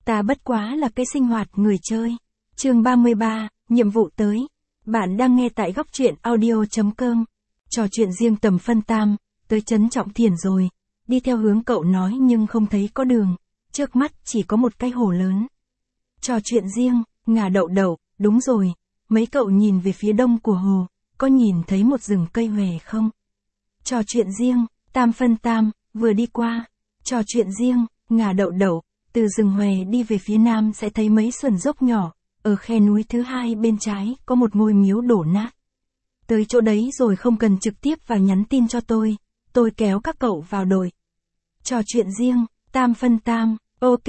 Ta bất quá là cái sinh hoạt người chơi. Chương 33, nhiệm vụ tới. Bạn đang nghe tại góc truyện audio.com. Trò chuyện riêng tầm phân tam, tới trấn Trọng Thiền rồi. Đi theo hướng cậu nói nhưng không thấy có đường. Trước mắt chỉ có một cái hồ lớn. Trò chuyện riêng, ngà đậu đậu, đúng rồi. Mấy cậu nhìn về phía đông của hồ, có nhìn thấy một rừng cây hòe không? Trò chuyện riêng, tam phân tam, vừa đi qua. Trò chuyện riêng, ngà đậu đậu, từ rừng hòe đi về phía nam sẽ thấy mấy sườn dốc nhỏ, ở khe núi thứ hai bên trái có một ngôi miếu đổ nát. Tới chỗ đấy rồi không cần trực tiếp vào nhắn tin cho tôi kéo các cậu vào đội. Trò chuyện riêng, tam phân tam, ok,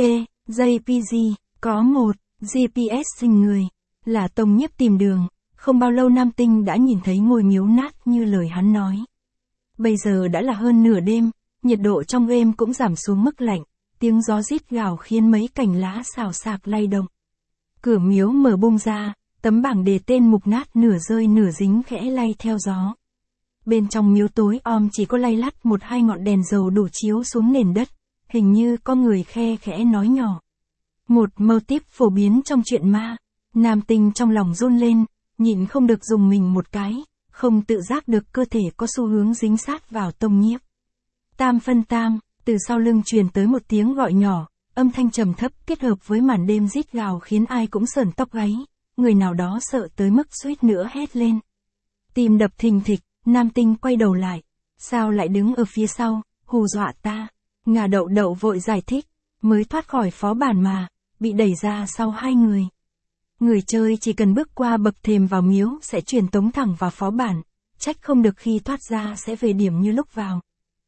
JPG, có một, GPS sinh người, là Tông Nhiếp tìm đường, không bao lâu Nam Tinh đã nhìn thấy ngôi miếu nát như lời hắn nói. Bây giờ đã là hơn nửa đêm, nhiệt độ trong game cũng giảm xuống mức lạnh, tiếng gió rít gào khiến mấy cành lá xào xạc lay động. Cửa miếu mở bung ra, tấm bảng đề tên mục nát nửa rơi nửa dính khẽ lay theo gió. Bên trong miếu tối om chỉ có lay lắt một hai ngọn đèn dầu đổ chiếu xuống nền đất, hình như có người khe khẽ nói nhỏ. Một mâu típ phổ biến trong chuyện ma, Nam Tinh trong lòng run lên, nhịn không được dùng mình một cái, không tự giác được cơ thể có xu hướng dính sát vào Tông Nhiếp. Tam phân tam, từ sau lưng truyền tới một tiếng gọi nhỏ, âm thanh trầm thấp kết hợp với màn đêm rít gào khiến ai cũng sởn tóc gáy, người nào đó sợ tới mức suýt nữa hét lên. Tim đập thình thịch, Nam Tinh quay đầu lại, sao lại đứng ở phía sau, hù dọa ta, ngà đậu đậu vội giải thích, mới thoát khỏi phó bản mà, bị đẩy ra sau hai người. Người chơi chỉ cần bước qua bậc thềm vào miếu sẽ truyền tống thẳng vào phó bản, trách không được khi thoát ra sẽ về điểm như lúc vào.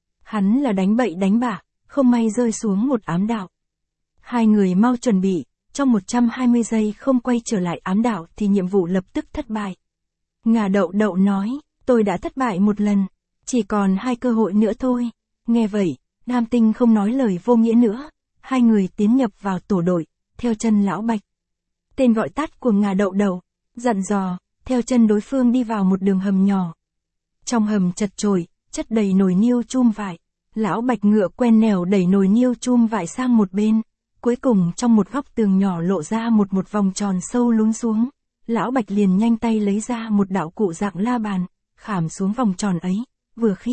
Hắn là đánh bậy đánh bạ, không may rơi xuống một ám đạo. Hai người mau chuẩn bị, trong 120 giây không quay trở lại ám đạo thì nhiệm vụ lập tức thất bại. Ngà đậu đậu nói, tôi đã thất bại một lần, chỉ còn 2 cơ hội nữa thôi. Nghe vậy, Nam Tinh không nói lời vô nghĩa nữa, hai người tiến nhập vào tổ đội, theo chân lão Bạch. Tên gọi tắt của ngà đậu đậu, dặn dò, theo chân đối phương đi vào một đường hầm nhỏ. Trong hầm chật chội, chất đầy nồi niêu chum vải. Lão Bạch ngựa quen nẻo đẩy nồi niêu chum vải sang một bên. Cuối cùng trong một góc tường nhỏ lộ ra một vòng tròn sâu lún xuống. Lão Bạch liền nhanh tay lấy ra một đạo cụ dạng la bàn, khảm xuống vòng tròn ấy, vừa khít.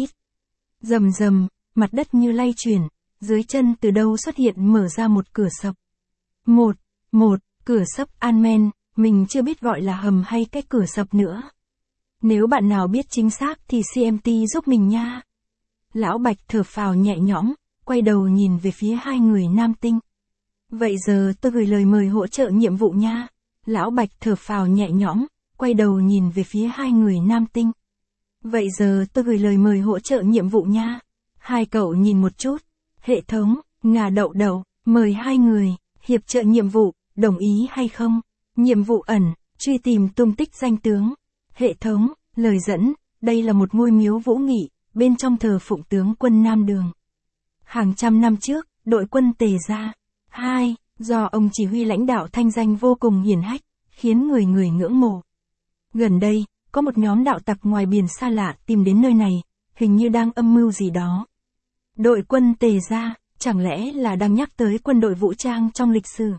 Rầm rầm, mặt đất như lay chuyển, dưới chân từ đâu xuất hiện mở ra một cửa sập. Một, cửa sập An-men, mình chưa biết gọi là hầm hay cái cửa sập nữa. Nếu bạn nào biết chính xác thì CMT giúp mình nha. Lão Bạch thở phào nhẹ nhõm, quay đầu nhìn về phía hai người Nam Tinh. Vậy giờ tôi gửi lời mời hỗ trợ nhiệm vụ nha. Lão Bạch thở phào nhẹ nhõm, quay đầu nhìn về phía hai người Nam Tinh. Vậy giờ tôi gửi lời mời hỗ trợ nhiệm vụ nha. Hai cậu nhìn một chút. Hệ thống, ngà đậu đậu, mời hai người, hiệp trợ nhiệm vụ, đồng ý hay không? Nhiệm vụ ẩn, truy tìm tung tích danh tướng. Hệ thống, lời dẫn, đây là một ngôi miếu vũ nghị, bên trong thờ phụng tướng quân Nam Đường. Hàng trăm năm trước, đội quân Tề Gia. 2. Do ông chỉ huy lãnh đạo thanh danh vô cùng hiển hách, khiến người người ngưỡng mộ. Gần đây, có một nhóm đạo tặc ngoài biển xa lạ tìm đến nơi này, hình như đang âm mưu gì đó. Đội quân Tề Gia, chẳng lẽ là đang nhắc tới quân đội vũ trang trong lịch sử?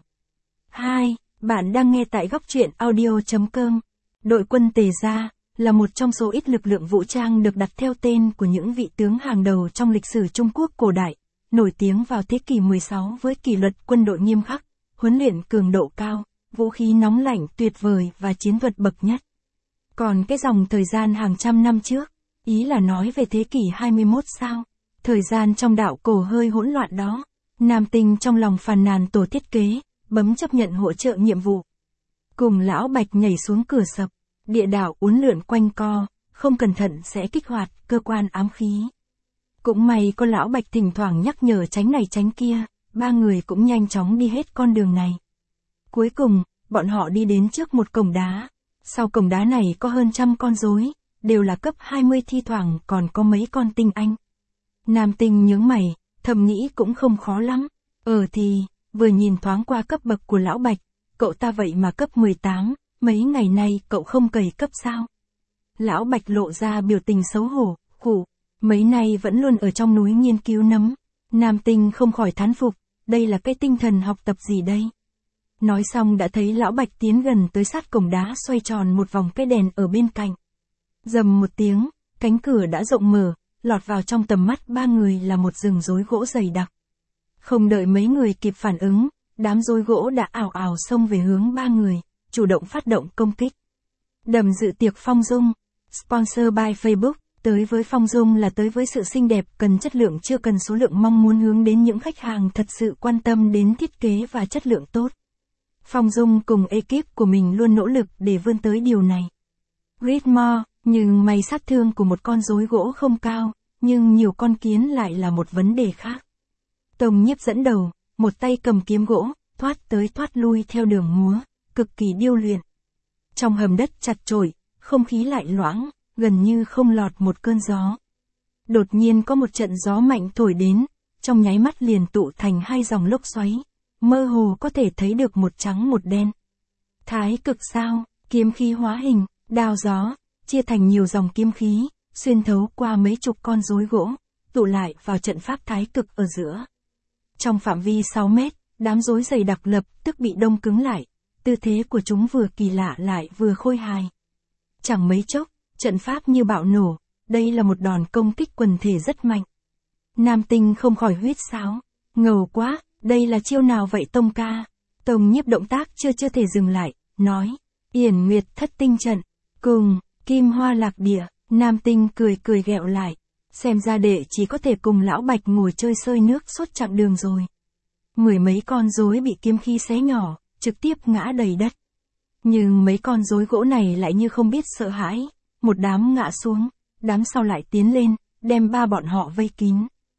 2. Bạn đang nghe tại góc truyện audio.com. Đội quân Tề Gia là một trong số ít lực lượng vũ trang được đặt theo tên của những vị tướng hàng đầu trong lịch sử Trung Quốc cổ đại, nổi tiếng vào thế kỷ 16 với kỷ luật quân đội nghiêm khắc, huấn luyện cường độ cao, vũ khí nóng lạnh tuyệt vời và chiến thuật bậc nhất. Còn cái dòng thời gian hàng trăm năm trước, ý là nói về thế kỷ 21 sao? Thời gian trong đạo cổ hơi hỗn loạn đó. Nam Tinh trong lòng phàn nàn tổ thiết kế, bấm chấp nhận hỗ trợ nhiệm vụ. Cùng lão Bạch nhảy xuống cửa sập, địa đạo uốn lượn quanh co, không cẩn thận sẽ kích hoạt cơ quan ám khí. Cũng may có lão Bạch thỉnh thoảng nhắc nhở tránh này tránh kia, ba người cũng nhanh chóng đi hết con đường này. Cuối cùng, bọn họ đi đến trước một cổng đá. Sau cổng đá này có hơn 100 con rối, đều là cấp 20 thi thoảng còn có mấy con tinh anh. Nam Tinh nhướng mày, thầm nghĩ cũng không khó lắm. Thì, vừa nhìn thoáng qua cấp bậc của lão Bạch, cậu ta vậy mà cấp 18, mấy ngày nay cậu không cày cấp sao? Lão Bạch lộ ra biểu tình xấu hổ, khủ, mấy nay vẫn luôn ở trong núi nghiên cứu nấm. Nam Tinh không khỏi thán phục, đây là cái tinh thần học tập gì đây? Nói xong đã thấy lão Bạch tiến gần tới sát cổng đá xoay tròn một vòng cái đèn ở bên cạnh. Rầm một tiếng, cánh cửa đã rộng mở, lọt vào trong tầm mắt ba người là một rừng rối gỗ dày đặc. Không đợi mấy người kịp phản ứng, đám rối gỗ đã ào ào xông về hướng ba người, chủ động phát động công kích. Đầm dự tiệc Phong Dung, sponsor by Facebook, tới với Phong Dung là tới với sự xinh đẹp, cần chất lượng chưa cần số lượng, mong muốn hướng đến những khách hàng thật sự quan tâm đến thiết kế và chất lượng tốt. Phong Dung cùng ekip của mình luôn nỗ lực để vươn tới điều này. Ritmo, nhưng may sát thương của một con rối gỗ không cao, nhưng nhiều con kiến lại là một vấn đề khác. Tông Nhiếp dẫn đầu, một tay cầm kiếm gỗ, thoát tới thoát lui theo đường múa, cực kỳ điêu luyện. Trong hầm đất chặt chội, không khí lại loãng, gần như không lọt một cơn gió. Đột nhiên có một trận gió mạnh thổi đến, trong nháy mắt liền tụ thành hai dòng lốc xoáy, mơ hồ có thể thấy được một trắng một đen. Thái cực sao, kiếm khí hóa hình, đao gió, chia thành nhiều dòng kiếm khí, xuyên thấu qua mấy chục con rối gỗ, tụ lại vào trận pháp thái cực ở giữa. Trong phạm vi 6 mét, đám rối dày đặc lập tức bị đông cứng lại, tư thế của chúng vừa kỳ lạ lại vừa khôi hài. Chẳng mấy chốc, trận pháp như bạo nổ, đây là một đòn công kích quần thể rất mạnh. Nam Tinh không khỏi huýt sáo, ngầu quá, đây là chiêu nào vậy Tông ca? Tông Nhiếp động tác chưa thể dừng lại, nói, Yển Nguyệt Thất Tinh trận, cùng, Kim Hoa Lạc Địa. Nam Tinh cười ghẹo lại, xem ra đệ chỉ có thể cùng lão Bạch ngồi chơi sơi nước suốt chặng đường rồi. Mười mấy con rối bị kiếm khí xé nhỏ, trực tiếp ngã đầy đất. Nhưng mấy con rối gỗ này lại như không biết sợ hãi, một đám ngã xuống, đám sau lại tiến lên, đem ba bọn họ vây kín.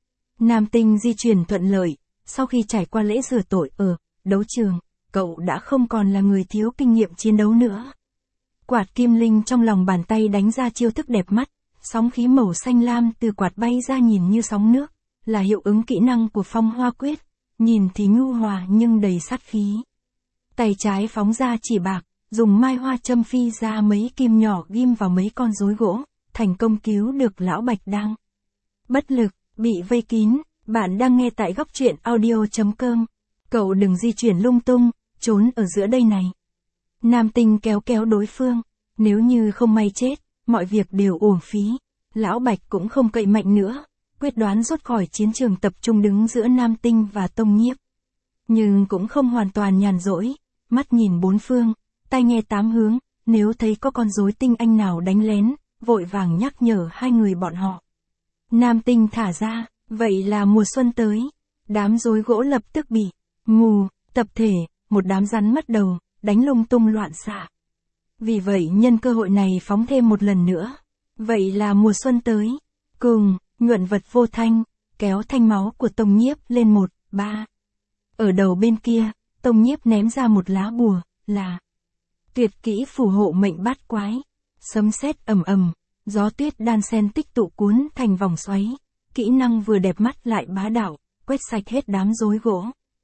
Nam Tinh di chuyển thuận lợi, sau khi trải qua lễ rửa tội ở đấu trường, cậu đã không còn là người thiếu kinh nghiệm chiến đấu nữa. Quạt kim linh trong lòng bàn tay đánh ra chiêu thức đẹp mắt, sóng khí màu xanh lam từ quạt bay ra nhìn như sóng nước, là hiệu ứng kỹ năng của Phong Hoa Quyết, nhìn thì nhu hòa nhưng đầy sát khí. Tay trái phóng ra chỉ bạc, dùng mai hoa châm phi ra mấy kim nhỏ ghim vào mấy con rối gỗ, thành công cứu được lão Bạch đang bất lực, bị vây kín. Bạn đang nghe tại góc truyện audio.com. Cậu đừng di chuyển lung tung, trốn ở giữa đây này. Nam Tinh kéo đối phương, nếu như không may chết, mọi việc đều uổng phí. Lão Bạch cũng không cậy mạnh nữa, quyết đoán rút khỏi chiến trường, tập trung đứng giữa Nam Tinh và Tông Nhiếp. Nhưng cũng không hoàn toàn nhàn rỗi, mắt nhìn bốn phương, tai nghe tám hướng, nếu thấy có con rối tinh anh nào đánh lén, vội vàng nhắc nhở hai người bọn họ. Nam Tinh thả ra, vậy là mùa xuân tới. Đám rối gỗ lập tức bị mù, tập thể, một đám rắn mất đầu, đánh lung tung loạn xạ. Vì vậy nhân cơ hội này phóng thêm một lần nữa. Vậy là mùa xuân tới. Cùng, nhuận vật vô thanh, kéo thanh máu của Tông Nhiếp lên 1, 3. Ở đầu bên kia, Tông Nhiếp ném ra một lá bùa, là tuyệt kỹ phù hộ mệnh bát quái. Sấm sét ầm ầm, gió tuyết đan xen tích tụ cuốn thành vòng xoáy. Kỹ năng vừa đẹp mắt lại bá đạo, quét sạch hết đám rối gỗ.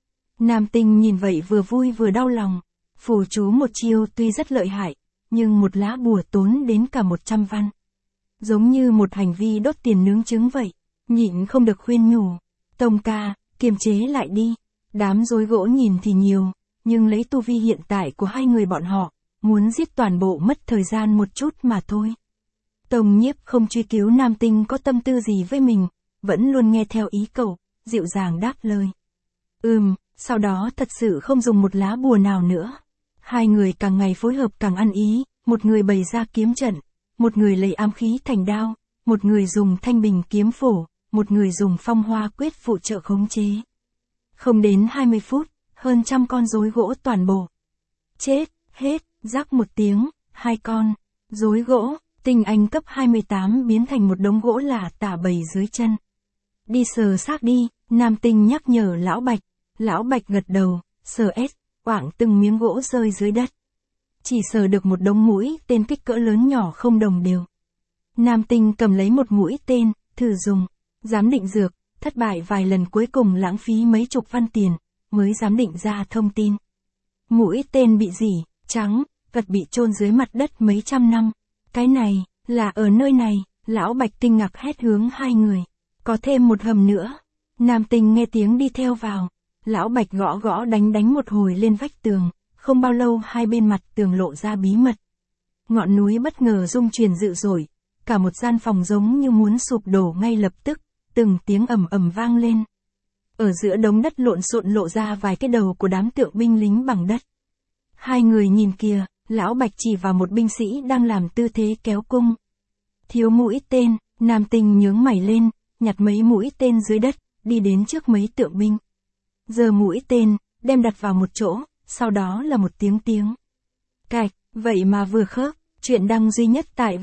Nam Tinh nhìn vậy vừa vui vừa đau lòng. Phù chú một chiêu tuy rất lợi hại, nhưng một lá bùa tốn đến cả 100 văn. Giống như một hành vi đốt tiền nướng trứng vậy. Nhịn không được khuyên nhủ. Tông ca, kiềm chế lại đi. Đám rối gỗ nhìn thì nhiều, nhưng lấy tu vi hiện tại của hai người bọn họ, muốn giết toàn bộ mất thời gian một chút mà thôi. Tông Nhiếp không truy cứu Nam Tinh có tâm tư gì với mình, vẫn luôn nghe theo ý cậu, dịu dàng đáp lời. Sau đó thật sự không dùng một lá bùa nào nữa. Hai người càng ngày phối hợp càng ăn ý, một người bày ra kiếm trận, một người lấy ám khí thành đao, một người dùng thanh bình kiếm phổ, một người dùng Phong Hoa Quyết phụ trợ khống chế. Không đến 20 phút, hơn trăm con rối gỗ toàn bộ chết hết. Rắc một tiếng, hai con rối gỗ tinh anh cấp 28 biến thành một đống gỗ lả tả bầy dưới chân. Đi sờ xác đi, Nam Tinh nhắc nhở lão Bạch. Lão Bạch gật đầu, sờ oảng từng miếng gỗ rơi dưới đất. Chỉ sờ được một đống mũi tên kích cỡ lớn nhỏ không đồng đều. Nam Tinh cầm lấy một mũi tên, thử dùng, giám định dược, thất bại vài lần, cuối cùng lãng phí mấy chục văn tiền, mới giám định ra thông tin. Mũi tên bị rỉ, trắng, vật bị chôn dưới mặt đất mấy trăm năm. Cái này, là ở nơi này, lão Bạch kinh ngạc hét hướng hai người. Có thêm một hầm nữa. Nam Tinh nghe tiếng đi theo vào. Lão Bạch gõ gõ đánh đánh một hồi lên vách tường, không bao lâu hai bên mặt tường lộ ra bí mật. Ngọn núi bất ngờ rung chuyển dữ dội, cả một gian phòng giống như muốn sụp đổ ngay lập tức, từng tiếng ầm ầm vang lên. Ở giữa đống đất lộn xộn lộ ra vài cái đầu của đám tượng binh lính bằng đất. Hai người nhìn kìa, Lão Bạch chỉ vào một binh sĩ đang làm tư thế kéo cung. Thiếu mũi tên, Nam Tinh nhướng mày lên, nhặt mấy mũi tên dưới đất, đi đến trước mấy tượng binh. Giơ mũi tên, đem đặt vào một chỗ, sau đó là một tiếng. Cạch, vậy mà vừa khớp, chuyện đăng duy nhất tại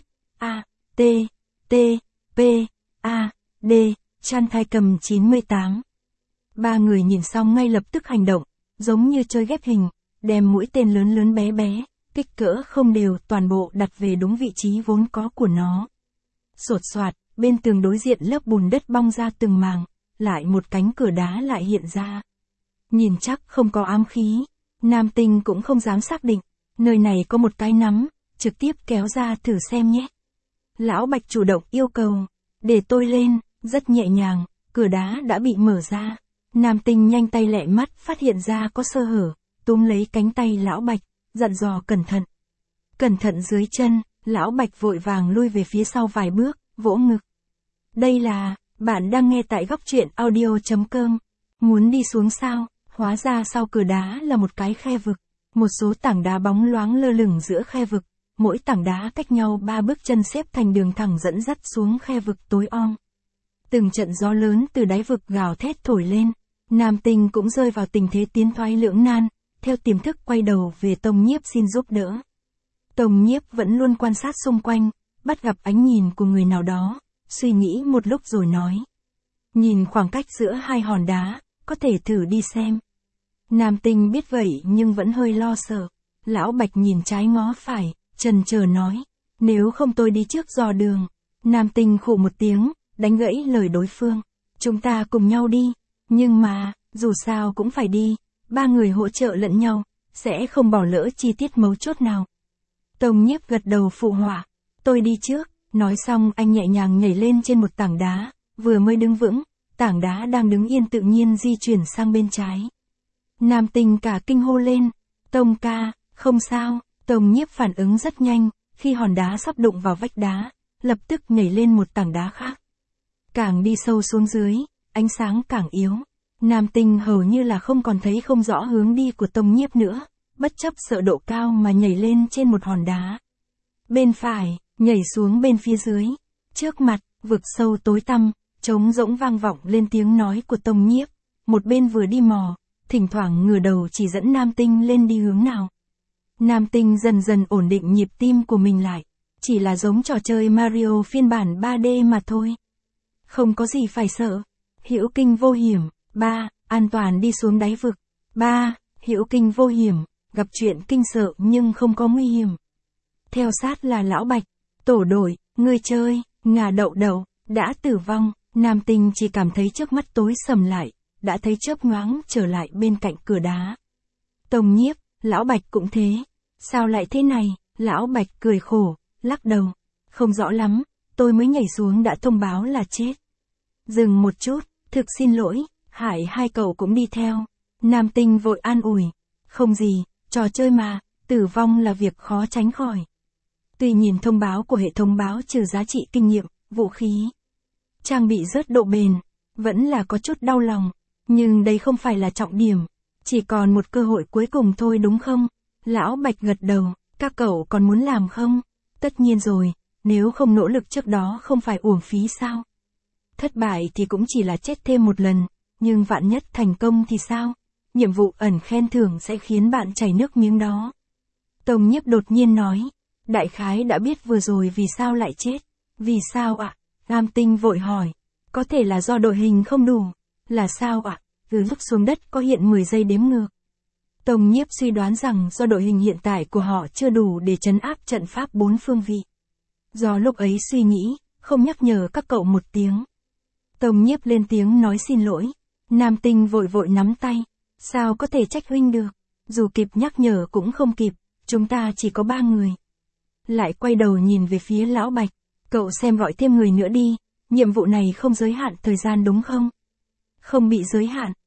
www.t.t.p.a.d, Chan Thai Cầm 98. Ba người nhìn xong ngay lập tức hành động, giống như chơi ghép hình, đem mũi tên lớn lớn bé bé, kích cỡ không đều toàn bộ đặt về đúng vị trí vốn có của nó. Sột soạt, bên tường đối diện lớp bùn đất bong ra từng màng, lại một cánh cửa đá lại hiện ra. Nhìn chắc không có ám khí, Nam Tinh cũng không dám xác định, nơi này có một cái nắm, trực tiếp kéo ra thử xem nhé. Lão Bạch chủ động yêu cầu, để tôi lên, rất nhẹ nhàng, cửa đá đã bị mở ra. Nam Tinh nhanh tay lẹ mắt phát hiện ra có sơ hở, túm lấy cánh tay Lão Bạch, dặn dò cẩn thận. Cẩn thận dưới chân, Lão Bạch vội vàng lui về phía sau vài bước, vỗ ngực. Đây là, bạn đang nghe tại góc truyện audio.com. Muốn đi xuống sao? Hóa ra sau cửa đá là một cái khe vực. Một số tảng đá bóng loáng lơ lửng giữa khe vực. Mỗi tảng đá cách nhau 3 bước chân xếp thành đường thẳng dẫn dắt xuống khe vực tối om. Từng trận gió lớn từ đáy vực gào thét thổi lên. Nam Tinh cũng rơi vào tình thế tiến thoái lưỡng nan, theo tiềm thức quay đầu về Tông Nhiếp xin giúp đỡ. Tông Nhiếp vẫn luôn quan sát xung quanh, bắt gặp ánh nhìn của người nào đó, suy nghĩ một lúc rồi nói. Nhìn khoảng cách giữa hai hòn đá, có thể thử đi xem. Nam Tinh biết vậy nhưng vẫn hơi lo sợ. Lão Bạch nhìn trái ngó phải, chần chờ nói. Nếu không tôi đi trước dò đường. Nam Tinh khụ một tiếng, đánh gãy lời đối phương. Chúng ta cùng nhau đi. Nhưng mà, dù sao cũng phải đi. Ba người hỗ trợ lẫn nhau, sẽ không bỏ lỡ chi tiết mấu chốt nào. Tông Nhiếp gật đầu phụ họa. Tôi đi trước. Nói xong anh nhẹ nhàng nhảy lên trên một tảng đá. Vừa mới đứng vững, tảng đá đang đứng yên tự nhiên di chuyển sang bên trái. Nam Tinh cả kinh hô lên. Tông ca, không sao. Tông Nhiếp phản ứng rất nhanh, khi hòn đá sắp đụng vào vách đá, lập tức nhảy lên một tảng đá khác. Càng đi sâu xuống dưới, ánh sáng càng yếu. Nam Tinh hầu như là không còn thấy không rõ hướng đi của Tông Nhiếp nữa, bất chấp sợ độ cao mà nhảy lên trên một hòn đá. Bên phải, nhảy xuống bên phía dưới. Trước mặt, vực sâu tối tăm, trống rỗng vang vọng lên tiếng nói của Tông Nhiếp. Một bên vừa đi mò, thỉnh thoảng ngửa đầu chỉ dẫn Nam Tinh lên đi hướng nào. Nam Tinh dần dần ổn định nhịp tim của mình lại. Chỉ là giống trò chơi Mario phiên bản 3D mà thôi. Không có gì phải sợ. Hữu kinh vô hiểm. 3. An toàn đi xuống đáy vực. 3. Hữu kinh vô hiểm. Gặp chuyện kinh sợ nhưng không có nguy hiểm. Theo sát là Lão Bạch. Tổ đội, người chơi, ngà đậu đậu, đã tử vong. Nam Tinh chỉ cảm thấy trước mắt tối sầm lại. Đã thấy chớp nhoáng trở lại bên cạnh cửa đá. Tông Nhiếp, Lão Bạch cũng thế. Sao lại thế này? Lão Bạch cười khổ, lắc đầu. Không rõ lắm, tôi mới nhảy xuống đã thông báo là chết. Dừng một chút, thực xin lỗi, Hải hai cậu cũng đi theo. Nam Tinh vội an ủi. Không gì, trò chơi mà, tử vong là việc khó tránh khỏi. Tuy nhìn thông báo của hệ thống báo trừ giá trị kinh nghiệm, vũ khí, trang bị rớt độ bền, vẫn là có chút đau lòng. Nhưng đây không phải là trọng điểm. Chỉ còn một cơ hội cuối cùng thôi đúng không? Lão Bạch gật đầu, các cậu còn muốn làm không? Tất nhiên rồi, nếu không nỗ lực trước đó không phải uổng phí sao? Thất bại thì cũng chỉ là chết thêm một lần, nhưng vạn nhất thành công thì sao? Nhiệm vụ ẩn khen thưởng sẽ khiến bạn chảy nước miếng đó. Tông Nhiếp đột nhiên nói, đại khái đã biết vừa rồi vì sao lại chết. Vì sao ạ? Nam Tinh vội hỏi, có thể là do đội hình không đủ. Là sao ạ? Từ lúc xuống đất có hiện 10 giây đếm ngược. Tông Nhiếp suy đoán rằng do đội hình hiện tại của họ chưa đủ để trấn áp trận pháp 4 phương vị. Do lúc ấy suy nghĩ, không nhắc nhở các cậu một tiếng. Tông Nhiếp lên tiếng nói xin lỗi. Nam Tinh vội vội nắm tay. Sao có thể trách huynh được? Dù kịp nhắc nhở cũng không kịp, chúng ta chỉ có 3 người. Lại quay đầu nhìn về phía Lão Bạch. Cậu xem gọi thêm người nữa đi, nhiệm vụ này không giới hạn thời gian đúng không? Không bị giới hạn,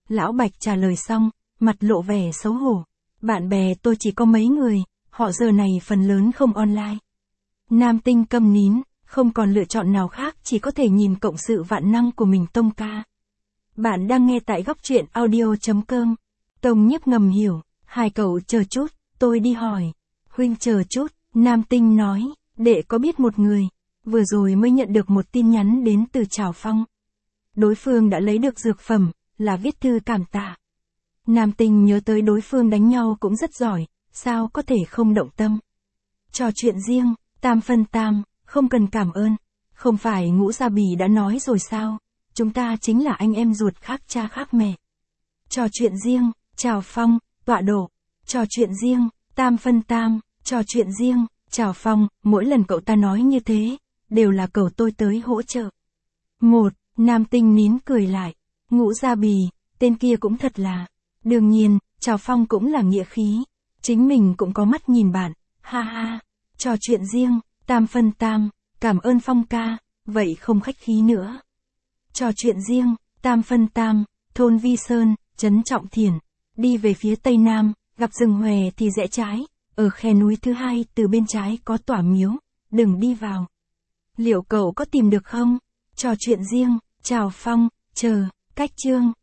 Lão Bạch trả lời xong, mặt lộ vẻ xấu hổ. Bạn bè tôi chỉ có mấy người, họ giờ này phần lớn không online. Nam Tinh câm nín, không còn lựa chọn nào khác, chỉ có thể nhìn cộng sự vạn năng của mình Tông ca. Bạn đang nghe tại góc truyện audio.com. Tông Nhiếp ngầm hiểu, hai cậu chờ chút, tôi đi hỏi. Huynh chờ chút, Nam Tinh nói, đệ có biết một người, vừa rồi mới nhận được một tin nhắn đến từ Trảo Phong. Đối phương đã lấy được dược phẩm, là viết thư cảm tạ. Nam Tinh nhớ tới đối phương đánh nhau cũng rất giỏi, sao có thể không động tâm. Trò chuyện riêng, tam phân tam, không cần cảm ơn. Không phải Ngũ Gia Bì đã nói rồi sao, chúng ta chính là anh em ruột khác cha khác mẹ. Trò chuyện riêng, Trảo Phong, tọa độ. Trò chuyện riêng, tam phân tam, trò chuyện riêng, Trảo Phong, mỗi lần cậu ta nói như thế, đều là cầu tôi tới hỗ trợ. Nam Tinh nín cười lại. Ngũ Gia Bì, tên kia cũng thật là. Đương nhiên, Trảo Phong cũng là nghĩa khí. Chính mình cũng có mắt nhìn bạn, ha ha. Trò chuyện riêng, tam phân tam, cảm ơn Phong ca, vậy không khách khí nữa. Trò chuyện riêng, tam phân tam, thôn Vi Sơn, trấn Trọng Thiền. Đi về phía tây nam, gặp rừng hòe thì rẽ trái, ở khe núi thứ hai từ bên trái có tòa miếu, đừng đi vào. Liệu cậu có tìm được không? Trò chuyện riêng, Trảo Phong, chờ, cách chương.